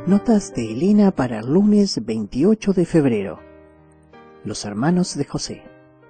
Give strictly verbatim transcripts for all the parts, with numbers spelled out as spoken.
Notas de Elena para el lunes veintiocho de febrero. Los hermanos de José.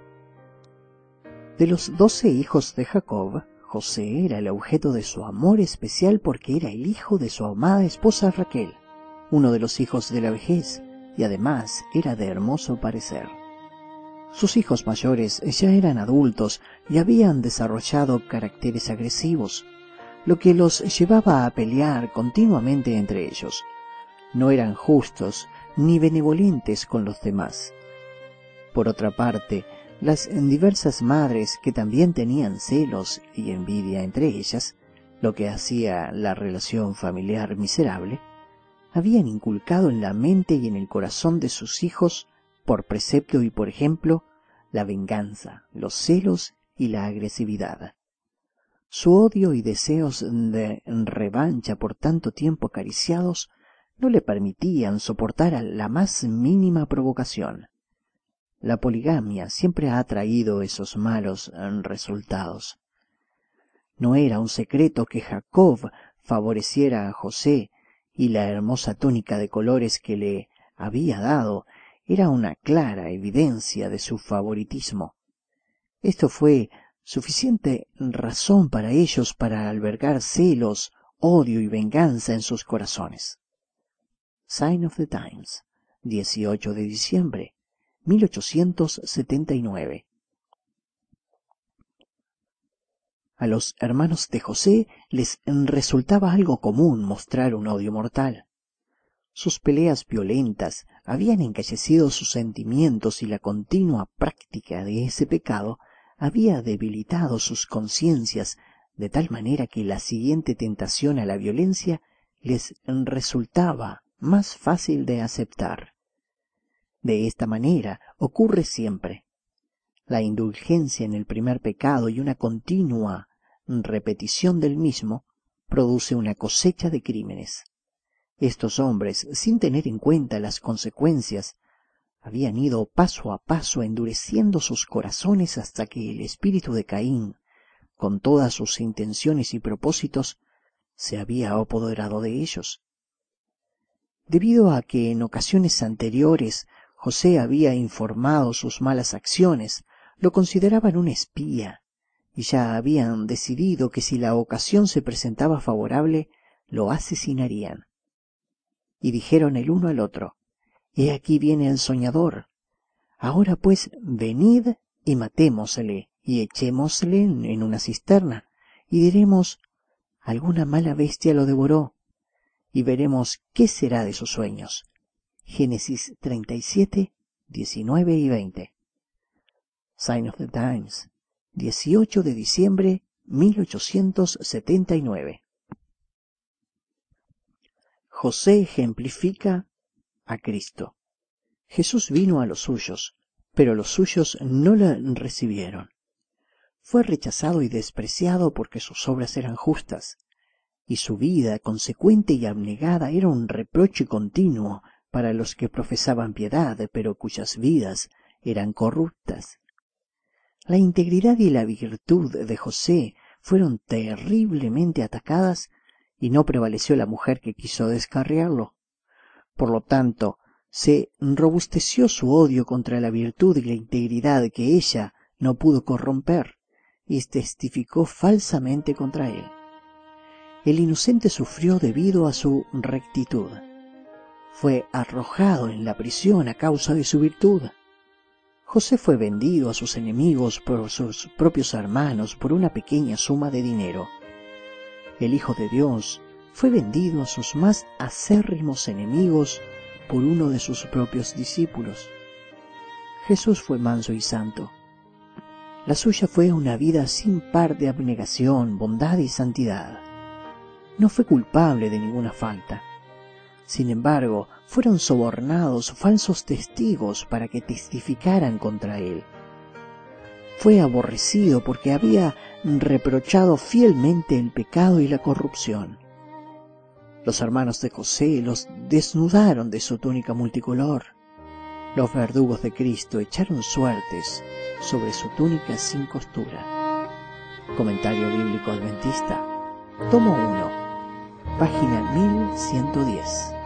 De los doce hijos de Jacob, José era el objeto de su amor especial porque era el hijo de su amada esposa Raquel, uno de los hijos de la vejez, y además era de hermoso parecer. Sus hijos mayores ya eran adultos y habían desarrollado caracteres agresivos, lo que los llevaba a pelear continuamente entre ellos. No eran justos ni benevolentes con los demás. Por otra parte, las diversas madres, que también tenían celos y envidia entre ellas, lo que hacía la relación familiar miserable, habían inculcado en la mente y en el corazón de sus hijos, por precepto y por ejemplo, la venganza, los celos y la agresividad. Su odio y deseos de revancha por tanto tiempo acariciados no le permitían soportar la más mínima provocación. La poligamia siempre ha traído esos malos resultados. No era un secreto que Jacob favoreciera a José, y la hermosa túnica de colores que le había dado era una clara evidencia de su favoritismo. Esto fue suficiente razón para ellos para albergar celos, odio y venganza en sus corazones. Sign of the Times, dieciocho de diciembre, mil ochocientos setenta y nueve. A los hermanos de José les resultaba algo común mostrar un odio mortal. Sus peleas violentas habían encallecido sus sentimientos y la continua práctica de ese pecado había debilitado sus conciencias de tal manera que la siguiente tentación a la violencia les resultaba más fácil de aceptar. De esta manera ocurre siempre. La indulgencia en el primer pecado y una continua repetición del mismo produce una cosecha de crímenes. Estos hombres, sin tener en cuenta las consecuencias, habían ido paso a paso endureciendo sus corazones hasta que el espíritu de Caín, con todas sus intenciones y propósitos, se había apoderado de ellos. Debido a que en ocasiones anteriores José había informado sus malas acciones, lo consideraban un espía, y ya habían decidido que si la ocasión se presentaba favorable, lo asesinarían. Y dijeron el uno al otro: «He aquí viene el soñador. Ahora pues venid y matémosle, y echémosle en una cisterna, y diremos: alguna mala bestia lo devoró, y veremos qué será de sus sueños». Génesis treinta y siete, diecinueve y veinte. Sign of the Times, dieciocho de diciembre, mil ochocientos setenta y nueve. José ejemplifica a Cristo. Jesús vino a los suyos, pero los suyos no le recibieron. Fue rechazado y despreciado porque sus obras eran justas, y su vida consecuente y abnegada era un reproche continuo para los que profesaban piedad, pero cuyas vidas eran corruptas. La integridad y la virtud de José fueron terriblemente atacadas y no prevaleció la mujer que quiso descarriarlo. Por lo tanto, se robusteció su odio contra la virtud y la integridad que ella no pudo corromper, y testificó falsamente contra él. El inocente sufrió debido a su rectitud. Fue arrojado en la prisión a causa de su virtud. José fue vendido a sus enemigos por sus propios hermanos por una pequeña suma de dinero. El Hijo de Dios fue vendido a sus más acérrimos enemigos por uno de sus propios discípulos. Jesús fue manso y santo. La suya fue una vida sin par de abnegación, bondad y santidad. No fue culpable de ninguna falta. Sin embargo, fueron sobornados falsos testigos para que testificaran contra él. Fue aborrecido porque había reprochado fielmente el pecado y la corrupción. Los hermanos de José los desnudaron de su túnica multicolor. Los verdugos de Cristo echaron suertes sobre su túnica sin costura. Comentario Bíblico Adventista, tomo uno, página mil ciento diez.